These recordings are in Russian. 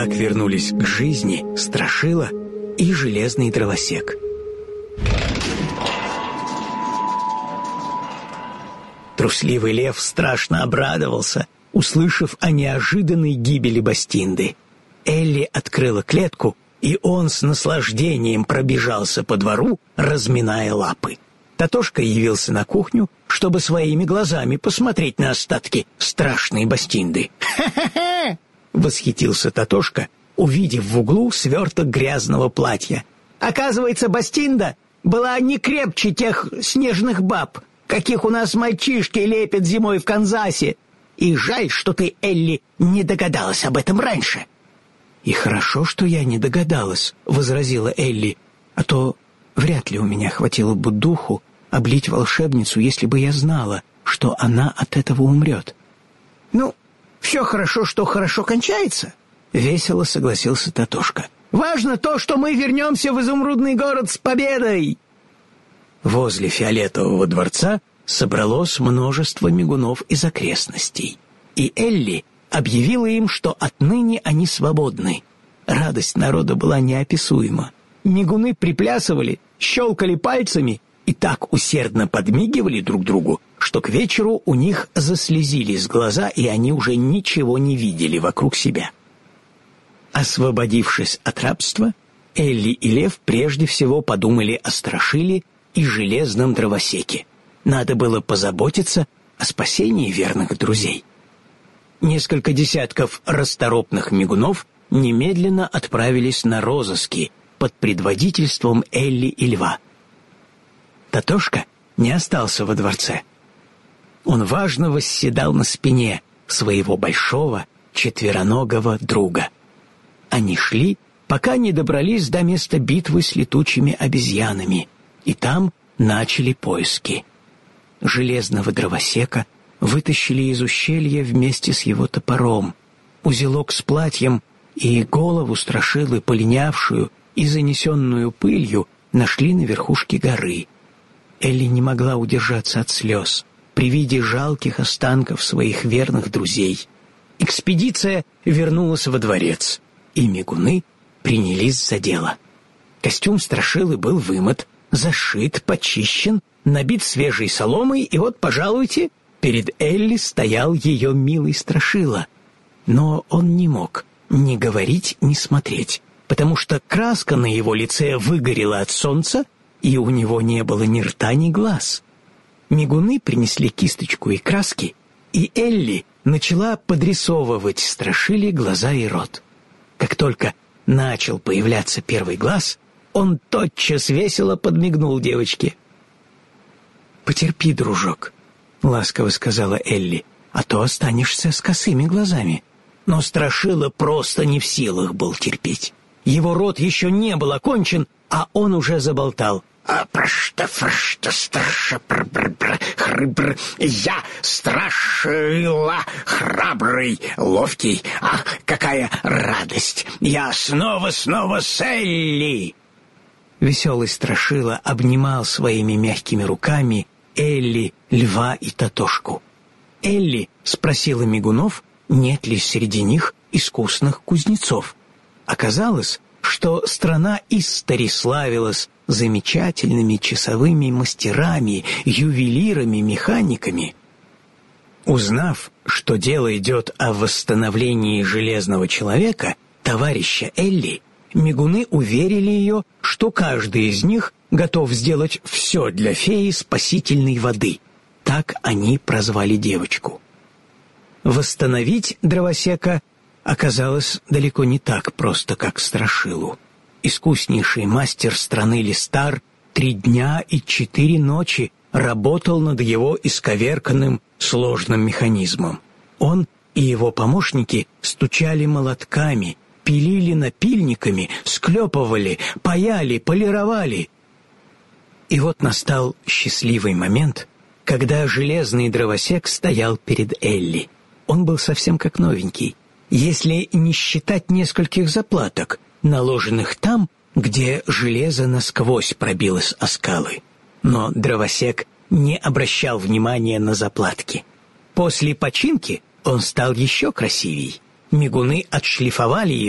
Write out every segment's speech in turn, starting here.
Так вернулись к жизни Страшила и Железный Дровосек. Трусливый лев страшно обрадовался, услышав о неожиданной гибели Бастинды. Элли открыла клетку, и он с наслаждением пробежался по двору, разминая лапы. Татошка явился на кухню, чтобы своими глазами посмотреть на остатки страшной Бастинды. «Ха-ха-ха!» — восхитился Татошка, увидев в углу сверток грязного платья. «Оказывается, Бастинда была не крепче тех снежных баб, каких у нас мальчишки лепят зимой в Канзасе. И жаль, что ты, Элли, не догадалась об этом раньше». «И хорошо, что я не догадалась», — возразила Элли, «а то вряд ли у меня хватило бы духу облить волшебницу, если бы я знала, что она от этого умрет». «Ну, все хорошо, что хорошо кончается», — весело согласился Татошка. «Важно то, что мы вернемся в изумрудный город с победой». Возле Фиолетового дворца собралось множество мигунов из окрестностей, и Элли объявила им, что отныне они свободны. Радость народа была неописуема. Мигуны приплясывали, щелкали пальцами и так усердно подмигивали друг другу, что к вечеру у них заслезились глаза, и они уже ничего не видели вокруг себя. Освободившись от рабства, Элли и Лев прежде всего подумали о Страшиле и Железном Дровосеке. Надо было позаботиться о спасении верных друзей. Несколько десятков расторопных мигунов немедленно отправились на розыски под предводительством Элли и Льва. Татошка не остался во дворце. Он важно восседал на спине своего большого четвероногого друга. Они шли, пока не добрались до места битвы с летучими обезьянами, и там начали поиски. Железного Дровосека вытащили из ущелья вместе с его топором. Узелок с платьем и голову Страшилы, полинявшую и занесенную пылью, нашли на верхушке горы. Элли не могла удержаться от слез при виде жалких останков своих верных друзей. Экспедиция вернулась во дворец, и мигуны принялись за дело. Костюм Страшилы был вымыт, зашит, почищен, набит свежей соломой, и вот, пожалуйте, перед Элли стоял ее милый Страшила. Но он не мог ни говорить, ни смотреть, потому что краска на его лице выгорела от солнца, и у него не было ни рта, ни глаз. Мигуны принесли кисточку и краски, и Элли начала подрисовывать Страшиле глаза и рот. Как только начал появляться первый глаз, он тотчас весело подмигнул девочке. «Потерпи, дружок», — ласково сказала Элли, «а то останешься с косыми глазами». Но Страшила просто не в силах был терпеть. Его рот еще не был окончен, а он уже заболтал. Я Страшила, храбрый, ловкий. Ах, какая радость! Я снова с Элли!» Веселый Страшила обнимал своими мягкими руками Элли, Льва и Татошку. Элли спросила мигунов, нет ли среди них искусных кузнецов. Оказалось, что страна Истари славилась замечательными часовыми мастерами, ювелирами, механиками. Узнав, что дело идет о восстановлении Железного Человека, товарища Элли, мигуны уверили ее, что каждый из них готов сделать все для феи спасительной воды. Так они прозвали девочку. Восстановить Дровосека оказалось далеко не так просто, как Страшилу. Искуснейший мастер страны Листар 3 дня и 4 ночи работал над его исковерканным сложным механизмом. Он и его помощники стучали молотками, пилили напильниками, склепывали, паяли, полировали. И вот настал счастливый момент, когда Железный Дровосек стоял перед Элли. Он был совсем как новенький, если не считать нескольких заплаток, наложенных там, где железо насквозь пробилось о скалы. Но Дровосек не обращал внимания на заплатки. После починки он стал еще красивей. Мигуны отшлифовали его,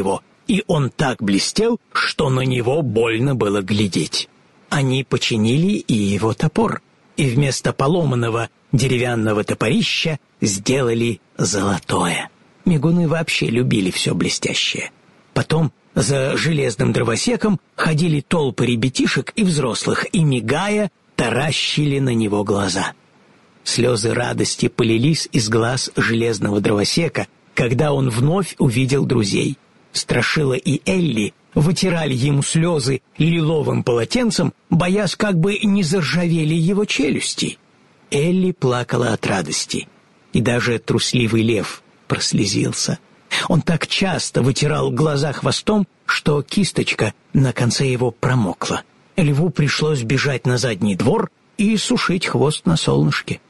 и он так блестел, что на него больно было глядеть. Они починили и его топор, и вместо поломанного деревянного топорища сделали золотое. Мигуны вообще любили все блестящее. Потом за железным дровосеком ходили толпы ребятишек и взрослых, и, мигая, таращили на него глаза. Слезы радости полились из глаз железного дровосека, когда он вновь увидел друзей. Страшила и Элли вытирали ему слезы лиловым полотенцем, боясь, как бы не заржавели его челюсти. Элли плакала от радости, и даже трусливый лев прослезился. Он так часто вытирал глаза хвостом, что кисточка на конце его промокла. Льву пришлось бежать на задний двор и сушить хвост на солнышке.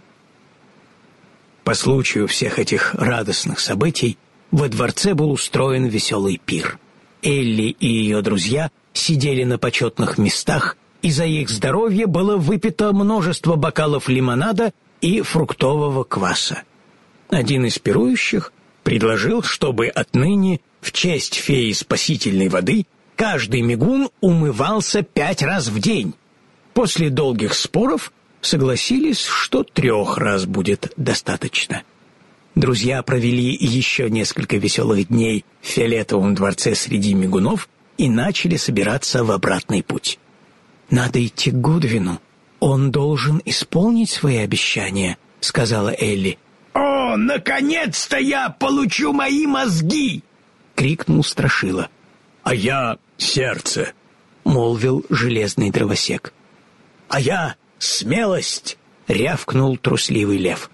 По случаю всех этих радостных событий во дворце был устроен веселый пир. Элли и ее друзья сидели на почетных местах, и за их здоровье было выпито множество бокалов лимонада и фруктового кваса. Один из пирующих предложил, чтобы отныне в честь феи спасительной воды каждый мигун умывался 5 раз в день. После долгих споров согласились, что 3 раз будет достаточно. Друзья провели еще несколько веселых дней в фиолетовом дворце среди мигунов и начали собираться в обратный путь. «Надо идти к Гудвину. Он должен исполнить свои обещания», — сказала Элли. «О, наконец-то я получу мои мозги!» — крикнул Страшила. «А я сердце», — молвил железный дровосек. «А я смелость», — рявкнул трусливый лев.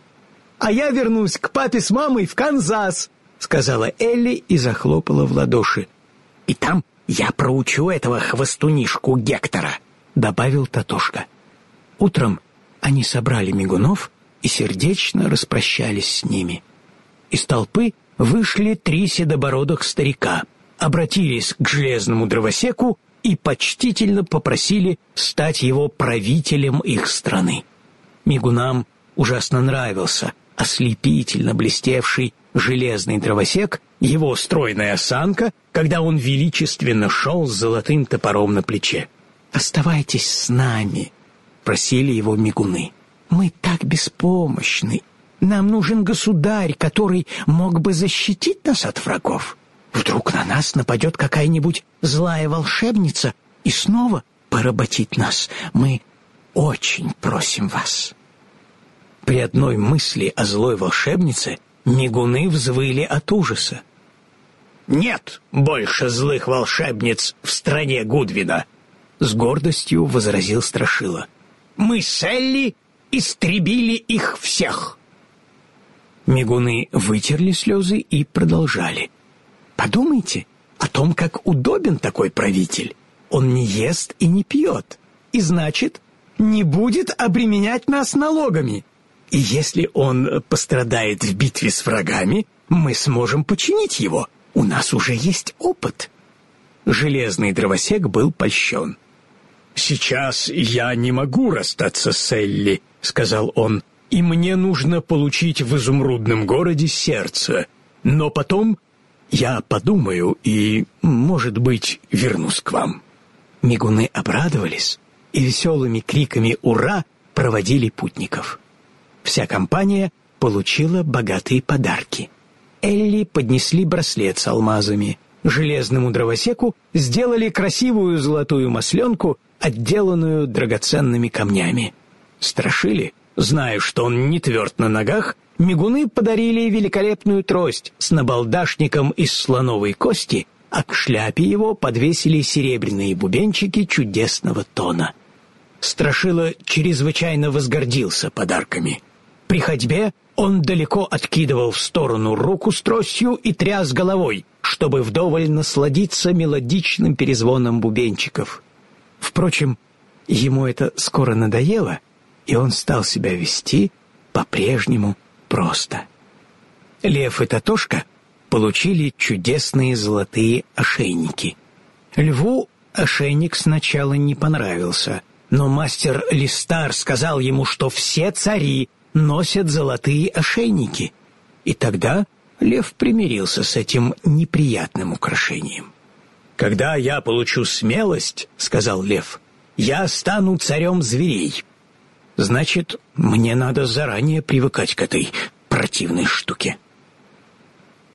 «А я вернусь к папе с мамой в Канзас», — сказала Элли и захлопала в ладоши. «И там я проучу этого хвостунишку Гектора», — добавил Татошка. Утром они собрали мигунов и сердечно распрощались с ними. Из толпы вышли 3 седобородых старика, обратились к железному дровосеку и почтительно попросили стать его правителем их страны. Мигунам ужасно нравился ослепительно блестевший железный дровосек, его стройная осанка, когда он величественно шел с золотым топором на плече. «Оставайтесь с нами», — просили его мигуны. «Мы так беспомощны. Нам нужен государь, который мог бы защитить нас от врагов. Вдруг на нас нападет какая-нибудь злая волшебница и снова поработит нас. Мы очень просим вас». При одной мысли о злой волшебнице мигуны взвыли от ужаса. «Нет больше злых волшебниц в стране Гудвина», — с гордостью возразил Страшила. «Мы с Элли истребили их всех». Мигуны вытерли слезы и продолжали. «Подумайте о том, как удобен такой правитель. Он не ест и не пьет, и, значит, не будет обременять нас налогами. И если он пострадает в битве с врагами, мы сможем починить его. У нас уже есть опыт». Железный дровосек был польщен. «Сейчас я не могу расстаться с Элли», — сказал он, «и мне нужно получить в изумрудном городе сердце. Но потом я подумаю и, может быть, вернусь к вам». Мигуны обрадовались и веселыми криками «Ура!» проводили путников. Вся компания получила богатые подарки. Элли поднесли браслет с алмазами. Железному дровосеку сделали красивую золотую масленку, отделанную драгоценными камнями. Страшили, зная, что он не тверд на ногах, мигуны подарили великолепную трость с набалдашником из слоновой кости, а к шляпе его подвесили серебряные бубенчики чудесного тона. Страшила чрезвычайно возгордился подарками. При ходьбе он далеко откидывал в сторону руку с тростью и тряс головой, чтобы вдоволь насладиться мелодичным перезвоном бубенчиков. Впрочем, ему это скоро надоело, и он стал себя вести по-прежнему просто. Лев и Татошка получили чудесные золотые ошейники. Льву ошейник сначала не понравился, но мастер Листар сказал ему, что все цари носят золотые ошейники. И тогда Лев примирился с этим неприятным украшением. «Когда я получу смелость, — сказал лев, — я стану царем зверей». «Значит, мне надо заранее привыкать к этой противной штуке».